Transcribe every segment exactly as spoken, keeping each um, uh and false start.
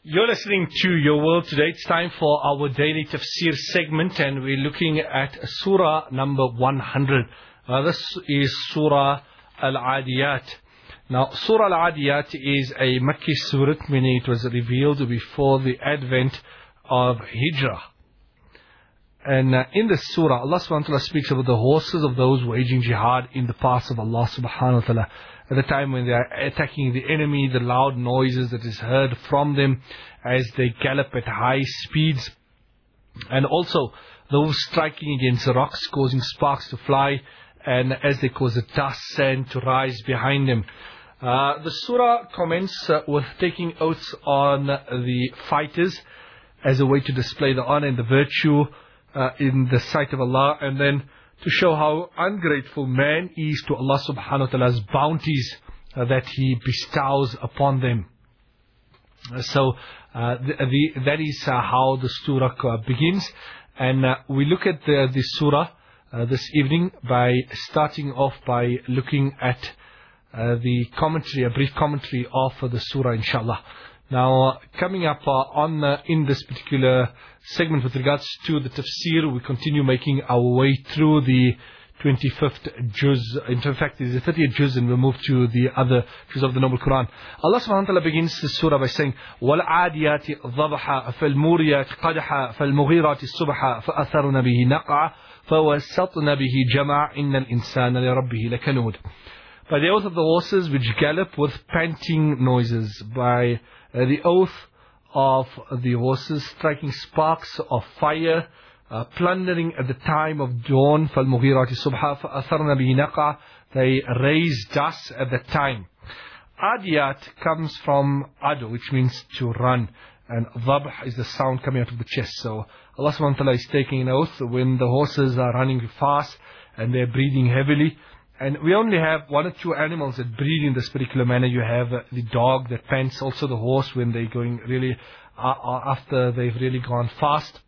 You're listening to Your World Today. It's time for our daily tafsir segment, and we're looking at Surah number one hundred. Uh, this is Surah Al-Adiyat. Now, Surah Al-Adiyat is a Makki surah, meaning it was revealed before the advent of Hijrah. And uh, in this surah, Allah subhanahu wa ta'ala speaks about the horses of those waging jihad in the path of Allah subhanahu wa ta'ala. At the time when they are attacking the enemy, the loud noises that is heard from them as they gallop at high speeds. And also those striking against rocks, causing sparks to fly, and as they cause the dust, sand to rise behind them. Uh, the surah commences uh, with taking oaths on the fighters as a way to display the honor and the virtue uh, in the sight of Allah, and then to show how ungrateful man is to Allah subhanahu wa ta'ala's bounties uh, that He bestows upon them. Uh, so uh, the, the, that is uh, how the surah uh, begins. And uh, we look at the, the surah uh, this evening by starting off by looking at uh, the commentary, a brief commentary of uh, the surah, inshallah. Now, uh, coming up uh, on uh, in this particular segment with regards to the tafsir, we continue making our way through the twenty-fifth juz. In fact, it's the thirtieth juz, and we'll move to the other juz of the Noble Quran. Allah subhanahu wa ta'ala begins the surah by saying, وَالْعَادِيَاتِ ضَبْحًا فَالْمُورِيَاتِ قَدْحًا فَالْمُغِيرَاتِ الصُّبْحًا فَأَثَرْنَ بِهِ نَقْعًا فَوَسَّطْنَ بِهِ جَمْعًا إِنَّ الْإِنسَانَ لِرَبِّهِ لَكَنُودٌ. By the oath of the horses which gallop with panting noises, by Uh, the oath of the horses striking sparks of fire, uh, plundering at the time of dawn. فَالْمُغِيرَاتِ الصُّبْحًا فَأَثَرْنَ بِهِ نَقْعًا. They raise dust at that time. Adiyat comes from adu, which means to run, and dhabh is the sound coming out of the chest. So Allah subhanahu wa ta'ala is taking an oath when the horses are running fast and they're breathing heavily. And we only have one or two animals that breathe in this particular manner. You have uh, the dog that pants, also the horse when they're going really, uh, uh, after they've really gone fast.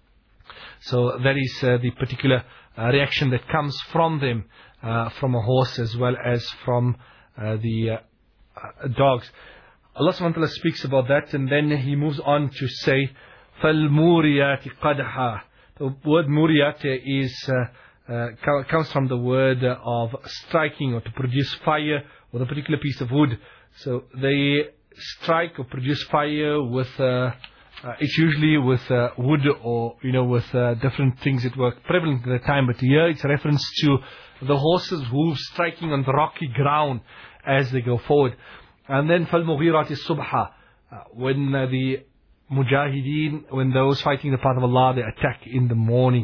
So that is uh, the particular uh, reaction that comes from them, uh, from a horse as well as from uh, the uh, uh, dogs. Allah subhanahu wa ta'ala speaks about that, and then He moves on to say, فَالْمُورِيَاتِ قَدْحًا. The word muriyat is Uh, Uh, comes from the word of striking, or to produce fire with a particular piece of wood. So they strike or produce fire with, uh, uh, it's usually with uh, wood, or, you know, with uh, different things that were prevalent at the time. But here it's a reference to the horses' hooves striking on the rocky ground as they go forward. And then فَالْمُغِيرَاتِ الصُّبْحًا. Uh, when uh, the mujahideen, when those fighting the path of Allah, they attack in the morning.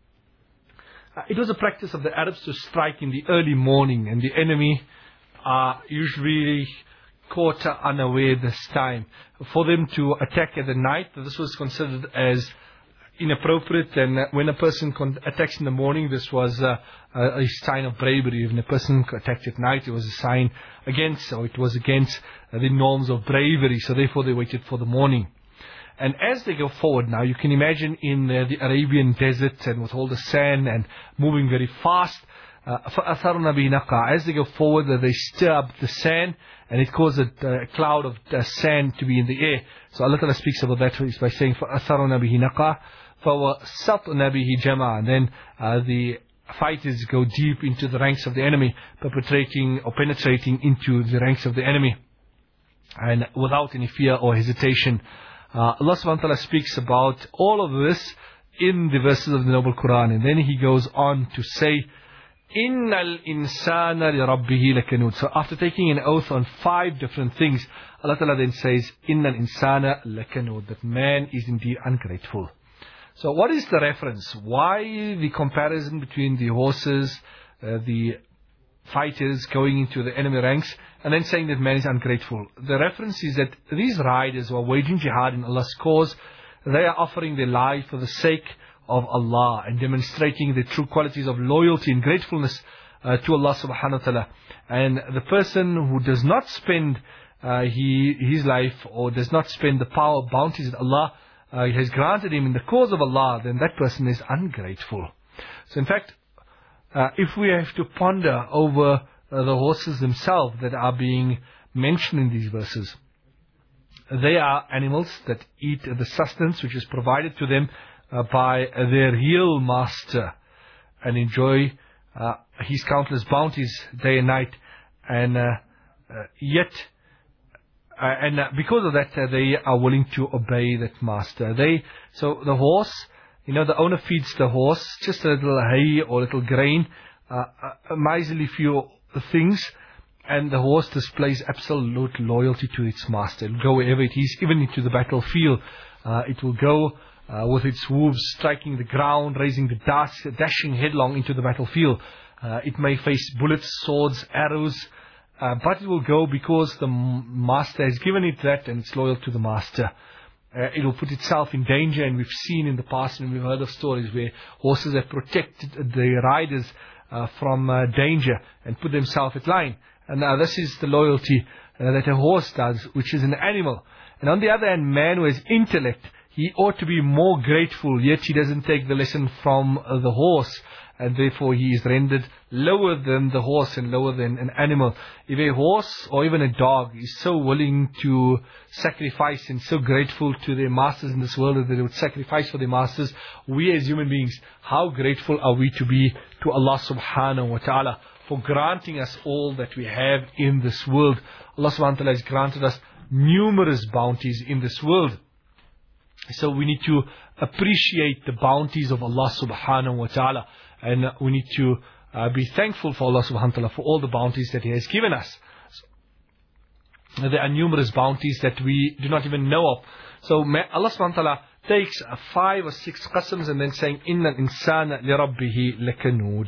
It was a practice of the Arabs to strike in the early morning, and the enemy are usually caught unaware this time. For them to attack at the night, this was considered as inappropriate, and when a person attacks in the morning, this was a, a sign of bravery. When a person attacked at night, it was a sign against, or it was against the norms of bravery, so therefore they waited for the morning. And as they go forward now, you can imagine in uh, the Arabian desert, and with all the sand and moving very fast, فَأَثَرْنَ بِهِ نَقْعًا. As they go forward, uh, they stir up the sand, and it causes a uh, cloud of uh, sand to be in the air. So Allah Ta'ala speaks about that by saying, فَأَثَرْنَ بِهِ نَقْعًا فَوَسَطْنَ بِهِ جَمْعًا. And then uh, the fighters go deep into the ranks of the enemy, perpetrating or penetrating into the ranks of the enemy, and without any fear or hesitation. Uh, Allah subhanahu wa ta'ala speaks about all of this in the verses of the Noble Quran, and then He goes on to say, إِنَّ الْإِنسَانَ لِرَبِّهِ لَكَنُودٌ. So after taking an oath on five different things, Allah ta'ala then says, إِنَّ الْإِنسَانَ لَكَنُودٌ, that man is indeed ungrateful. So what is the reference? Why the comparison between the horses, uh, the fighters going into the enemy ranks, and then saying that man is ungrateful? The reference is that these riders who are waging jihad in Allah's cause, they are offering their life for the sake of Allah and demonstrating the true qualities of loyalty and gratefulness uh, to Allah subhanahu wa ta'ala. And the person who does not spend uh, he, his life, or does not spend the power of bounties that Allah uh, has granted him in the cause of Allah, then that person is ungrateful. So in fact, uh, if we have to ponder over Uh, the horses themselves that are being mentioned in these verses, they are animals that eat the sustenance which is provided to them uh, by their real master, and enjoy uh, his countless bounties day and night, and uh, uh, yet uh, and uh, because of that uh, they are willing to obey that master. They so the horse, you know, the owner feeds the horse just a little hay or a little grain, uh, a miserly few things, and the horse displays absolute loyalty to its master. It will go wherever it is, even into the battlefield. Uh, it will go uh, with its hooves striking the ground, raising the dust, dashing headlong into the battlefield. Uh, it may face bullets, swords, arrows, uh, but it will go because the master has given it that, and it's loyal to the master. Uh, it will put itself in danger, and we've seen in the past, and we've heard of stories where horses have protected the riders uh, from uh, danger and put themselves at line. And now this is the loyalty uh, that a horse does, which is an animal. And on the other hand, man who has intellect, he ought to be more grateful, yet he doesn't take the lesson from uh, the horse, and therefore he is rendered lower than the horse and lower than an animal. If a horse or even a dog is so willing to sacrifice and so grateful to their masters in this world that they would sacrifice for their masters, we as human beings, how grateful are we to be to Allah subhanahu wa ta'ala for granting us all that we have in this world. Allah subhanahu wa ta'ala has granted us numerous bounties in this world. So we need to appreciate the bounties of Allah subhanahu wa ta'ala. And we need to uh, be thankful for Allah subhanahu wa ta'ala for all the bounties that He has given us. So, there are numerous bounties that we do not even know of. So Allah subhanahu wa ta'ala takes uh, five or six qasams and then saying, Inna al-insana li rabbihi lakanud.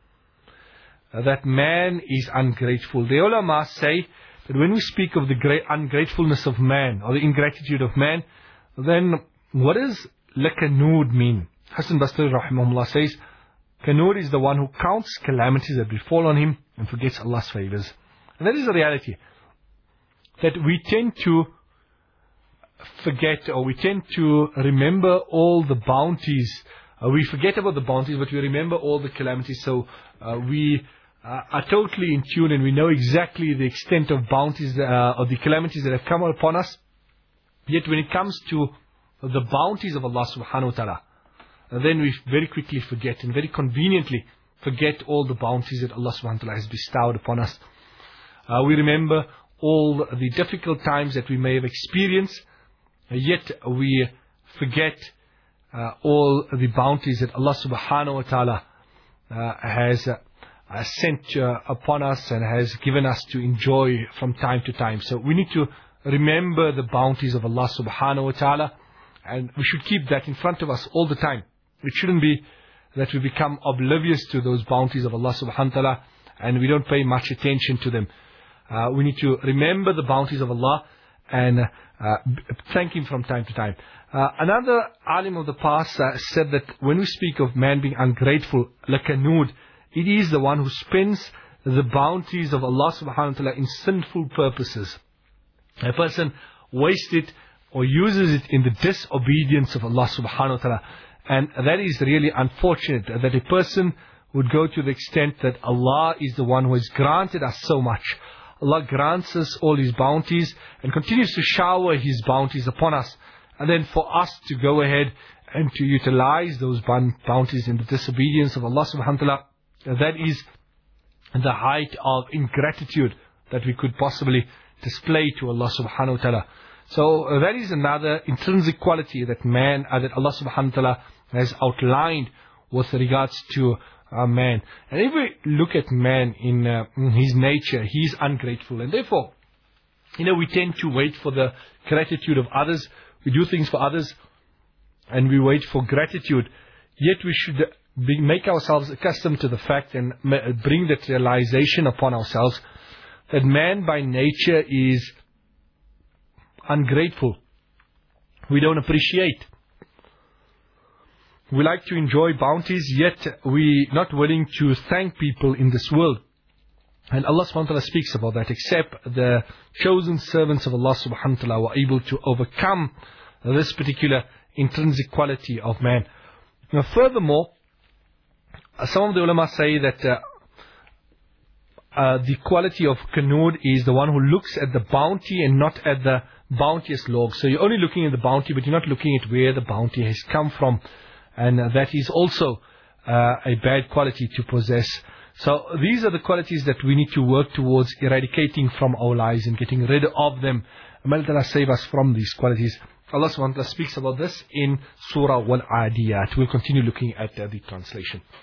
That man is ungrateful. The ulama say that when we speak of the great ungratefulness of man, or the ingratitude of man, then what does lakanud mean? Hasan Basri rahimahullah says, Kanud is the one who counts calamities that befall on him and forgets Allah's favors. And that is the reality. That we tend to forget, or we tend to remember all the bounties. Uh, we forget about the bounties, but we remember all the calamities. So uh, we uh, are totally in tune, and we know exactly the extent of bounties, uh, or the calamities that have come upon us. Yet when it comes to the bounties of Allah subhanahu wa ta'ala, and then we very quickly forget, and very conveniently forget all the bounties that Allah subhanahu wa ta'ala has bestowed upon us. Uh, we remember all the difficult times that we may have experienced, yet we forget uh, all the bounties that Allah subhanahu wa ta'ala uh, has uh, sent uh, upon us and has given us to enjoy from time to time. So we need to remember the bounties of Allah subhanahu wa ta'ala, and we should keep that in front of us all the time. It shouldn't be that we become oblivious to those bounties of Allah subhanahu wa ta'ala and we don't pay much attention to them. Uh, we need to remember the bounties of Allah and uh, thank Him from time to time. Uh, another alim of the past uh, said that when we speak of man being ungrateful, lakanud, it is the one who spends the bounties of Allah subhanahu wa ta'ala in sinful purposes. A person wastes it or uses it in the disobedience of Allah subhanahu wa ta'ala. And that is really unfortunate, that a person would go to the extent that Allah is the one who has granted us so much. Allah grants us all His bounties and continues to shower His bounties upon us. And then for us to go ahead and to utilize those bounties in the disobedience of Allah subhanahu wa ta'ala, that is the height of ingratitude that we could possibly display to Allah subhanahu wa ta'ala. So uh, that is another intrinsic quality that man, uh, that Allah subhanahu wa ta'ala has outlined with regards to uh, man. And if we look at man in, uh, in his nature, he is ungrateful. And therefore, you know, we tend to wait for the gratitude of others. We do things for others and we wait for gratitude. Yet we should be, make ourselves accustomed to the fact and bring that realization upon ourselves that man by nature is ungrateful. We don't appreciate. We like to enjoy bounties, yet we not willing to thank people in this world. And Allah subhanahu wa ta'ala speaks about that, except the chosen servants of Allah subhanahu wa ta'ala were able to overcome this particular intrinsic quality of man. Now furthermore, some of the ulama say that uh, uh, the quality of kanud is the one who looks at the bounty and not at the bounteous Lord. So you're only looking at the bounty, but you're not looking at where the bounty has come from. And uh, that is also uh, a bad quality to possess. So these are the qualities that we need to work towards eradicating from our lives and getting rid of them. May Allah save us from these qualities. Allah subhanahu wa ta'ala speaks about this in Surah Wal-Adiyat. We'll continue looking at uh, the translation.